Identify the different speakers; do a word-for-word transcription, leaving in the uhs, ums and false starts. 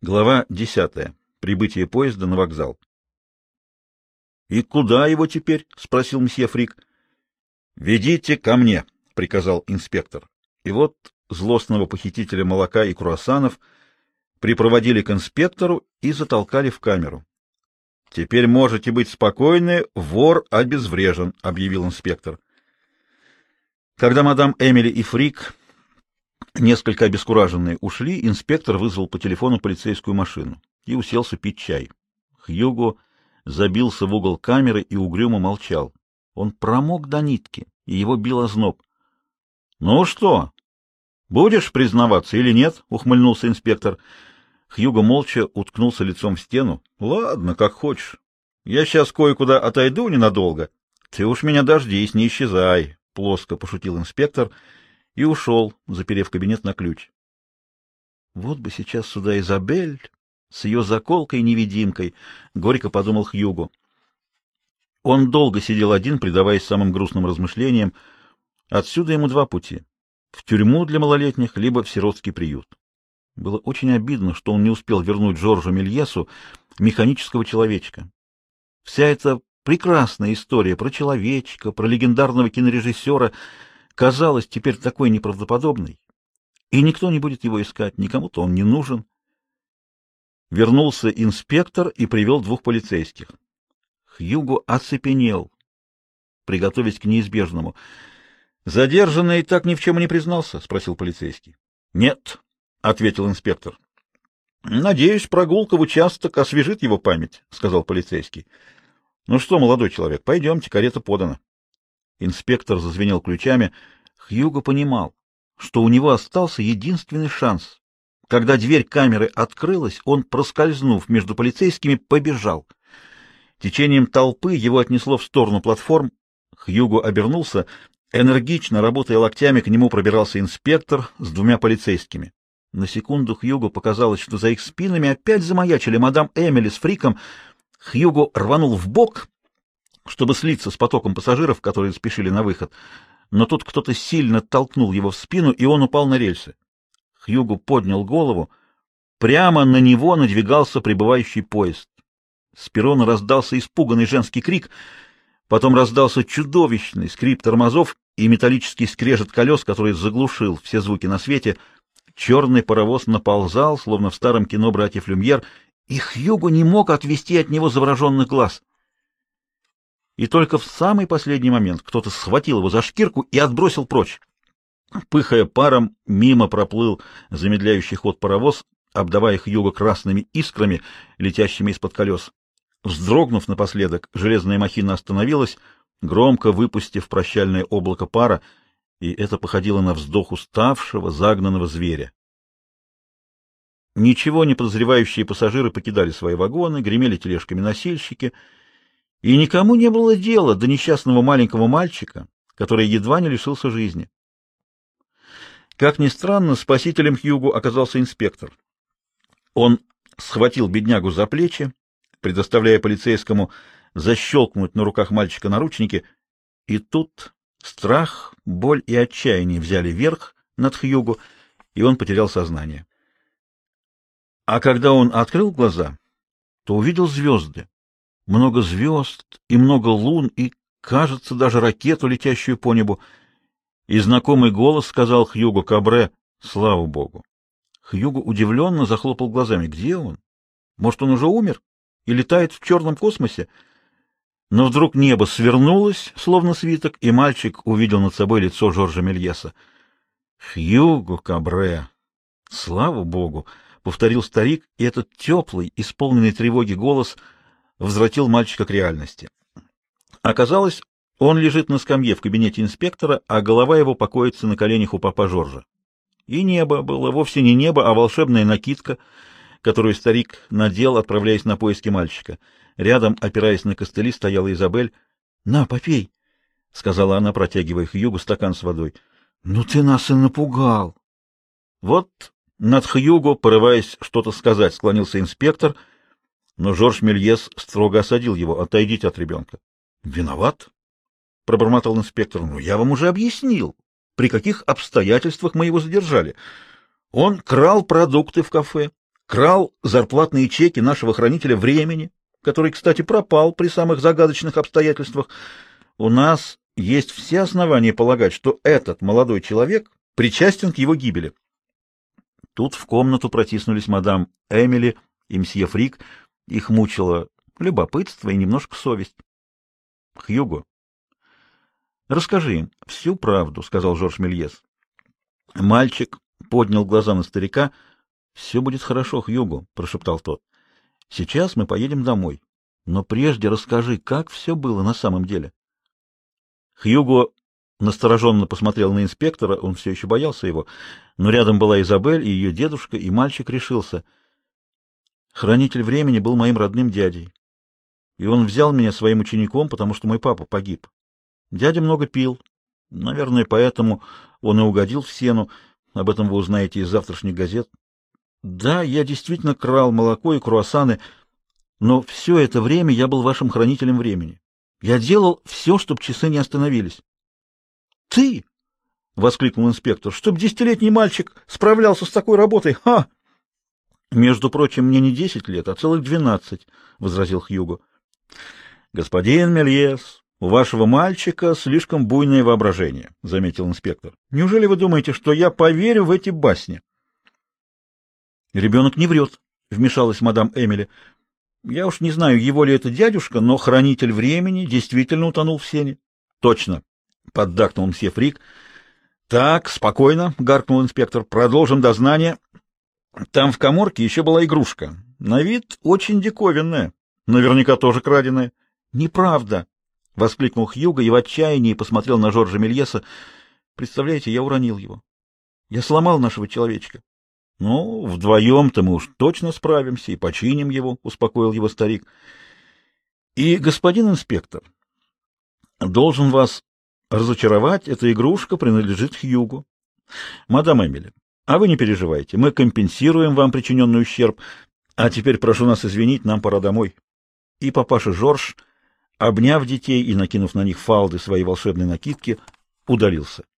Speaker 1: Глава десятая. Прибытие поезда на вокзал. — И куда его теперь? — спросил мсье Фрик. — Ведите ко мне, — приказал инспектор. И вот злостного похитителя молока и круассанов припроводили к инспектору и затолкали в камеру. — Теперь можете быть спокойны, вор обезврежен, — объявил инспектор. Когда мадам Эмили и Фрик, несколько обескураженные, ушли, инспектор вызвал по телефону полицейскую машину и уселся пить чай. Хьюго забился в угол камеры и угрюмо молчал. Он промок до нитки, и его бил озноб. — Ну что, будешь признаваться или нет? — ухмыльнулся инспектор. Хьюго молча уткнулся лицом в стену. — Ладно, как хочешь. Я сейчас кое-куда отойду ненадолго. Ты уж меня дождись, не исчезай, — плоско пошутил инспектор и ушел, заперев кабинет на ключ. Вот бы сейчас сюда Изабель с ее заколкой-невидимкой, — горько подумал Хьюго. Он долго сидел один, предаваясь самым грустным размышлениям. Отсюда ему два пути — в тюрьму для малолетних, либо в сиротский приют. Было очень обидно, что он не успел вернуть Жоржу Мельесу механического человечка. Вся эта прекрасная история про человечка, про легендарного кинорежиссера казалась теперь такой неправдоподобной, и никто не будет его искать, никому-то он не нужен. Вернулся инспектор и привел двух полицейских. Хьюго оцепенел, приготовясь к неизбежному. — Задержанный так ни в чем и не признался? — спросил полицейский. — Нет, — ответил инспектор. — Надеюсь, прогулка в участок освежит его память, — сказал полицейский. — Ну что, молодой человек, пойдемте, карета подана. Инспектор зазвенел ключами. Хьюго понимал, что у него остался единственный шанс. Когда дверь камеры открылась, он, проскользнув между полицейскими, побежал. Течением толпы его отнесло в сторону платформ. Хьюго обернулся. Энергично, работая локтями, к нему пробирался инспектор с двумя полицейскими. На секунду Хьюго показалось, что за их спинами опять замаячили мадам Эмили с Фриком. Хьюго рванул вбок, чтобы слиться с потоком пассажиров, которые спешили на выход. Но тут кто-то сильно толкнул его в спину, и он упал на рельсы. Хьюго поднял голову. Прямо на него надвигался прибывающий поезд. С перрона раздался испуганный женский крик, потом раздался чудовищный скрип тормозов и металлический скрежет колес, который заглушил все звуки на свете. Черный паровоз наползал, словно в старом кино «Братьев Люмьер», и Хьюго не мог отвести от него завороженных глаз. И только в самый последний момент кто-то схватил его за шкирку и отбросил прочь. Пыхая паром, мимо проплыл замедляющий ход паровоз, обдавая Хьюго красными искрами, летящими из-под колес. Вздрогнув напоследок, железная махина остановилась, громко выпустив прощальное облако пара, и это походило на вздох уставшего, загнанного зверя. Ничего не подозревающие пассажиры покидали свои вагоны, гремели тележками носильщики, и никому не было дела до несчастного маленького мальчика, который едва не лишился жизни. Как ни странно, спасителем Хьюго оказался инспектор. Он схватил беднягу за плечи, предоставляя полицейскому защелкнуть на руках мальчика наручники, и тут страх, боль и отчаяние взяли верх над Хьюго, и он потерял сознание. А когда он открыл глаза, то увидел звезды. Много звезд и много лун, и, кажется, даже ракету, летящую по небу. И знакомый голос сказал Хьюго Кабре: «Слава Богу!». Хьюго удивленно захлопал глазами. Где он? Может, он уже умер и летает в черном космосе? Но вдруг небо свернулось, словно свиток, и мальчик увидел над собой лицо Жоржа Мельеса. «Хьюго Кабре! Слава Богу!» — повторил старик, и этот теплый, исполненный тревоги голос возвратил мальчика к реальности. Оказалось, он лежит на скамье в кабинете инспектора, а голова его покоится на коленях у папа Жоржа. И небо было вовсе не небо, а волшебная накидка, которую старик надел, отправляясь на поиски мальчика. Рядом, опираясь на костыли, стояла Изабель. — На, попей, — сказала она, протягивая Хьюгу стакан с водой. — Ну ты нас и напугал. Вот над Хьюго, порываясь что-то сказать, склонился инспектор, но Жорж Мельес строго осадил его. — Отойдите от ребенка. — Виноват, — пробормотал инспектор. — Ну, я вам уже объяснил, при каких обстоятельствах мы его задержали. Он крал продукты в кафе, крал зарплатные чеки нашего хранителя времени, который, кстати, пропал при самых загадочных обстоятельствах. У нас есть все основания полагать, что этот молодой человек причастен к его гибели. Тут в комнату протиснулись мадам Эмили и мсье Фрик. Их мучило любопытство и немножко совесть. — Хьюго, расскажи им всю правду, — сказал Жорж Мельес. Мальчик поднял глаза на старика. — Все будет хорошо, Хьюго, — прошептал тот. — Сейчас мы поедем домой. Но прежде расскажи, как все было на самом деле. Хьюго настороженно посмотрел на инспектора, он все еще боялся его, но рядом была Изабель и ее дедушка, и мальчик решился. Хранитель времени был моим родным дядей, и он взял меня своим учеником, потому что мой папа погиб. Дядя много пил, наверное, поэтому он и угодил в сену, об этом вы узнаете из завтрашних газет. Да, я действительно крал молоко и круассаны, но все это время я был вашим хранителем времени. Я делал все, чтобы часы не остановились. — Ты? — воскликнул инспектор. — Чтоб десятилетний мальчик справлялся с такой работой? Ха! — Между прочим, мне не десять лет, а целых двенадцать, — возразил Хьюго. — Господин Мельес, у вашего мальчика слишком буйное воображение, — заметил инспектор. — Неужели вы думаете, что я поверю в эти басни? — Ребенок не врет, — вмешалась мадам Эмили. — Я уж не знаю, его ли это дядюшка, но хранитель времени действительно утонул в сене. — Точно, — поддакнул мсье Фрик. — Так, спокойно, — гаркнул инспектор, — продолжим дознание. Там в каморке еще была игрушка. На вид очень диковинная, наверняка тоже краденая. — Неправда, — воскликнул Хьюго и в отчаянии посмотрел на Жоржа Мельеса. — Представляете, я уронил его. Я сломал нашего человечка. — Ну, вдвоем-то мы уж точно справимся и починим его, — успокоил его старик. — И, господин инспектор, должен вас разочаровать, эта игрушка принадлежит Хьюго. Мадам Эмили, а вы не переживайте, мы компенсируем вам причиненный ущерб. А теперь прошу нас извинить, нам пора домой. И папаша Жорж, обняв детей и накинув на них фалды своей волшебной накидки, удалился.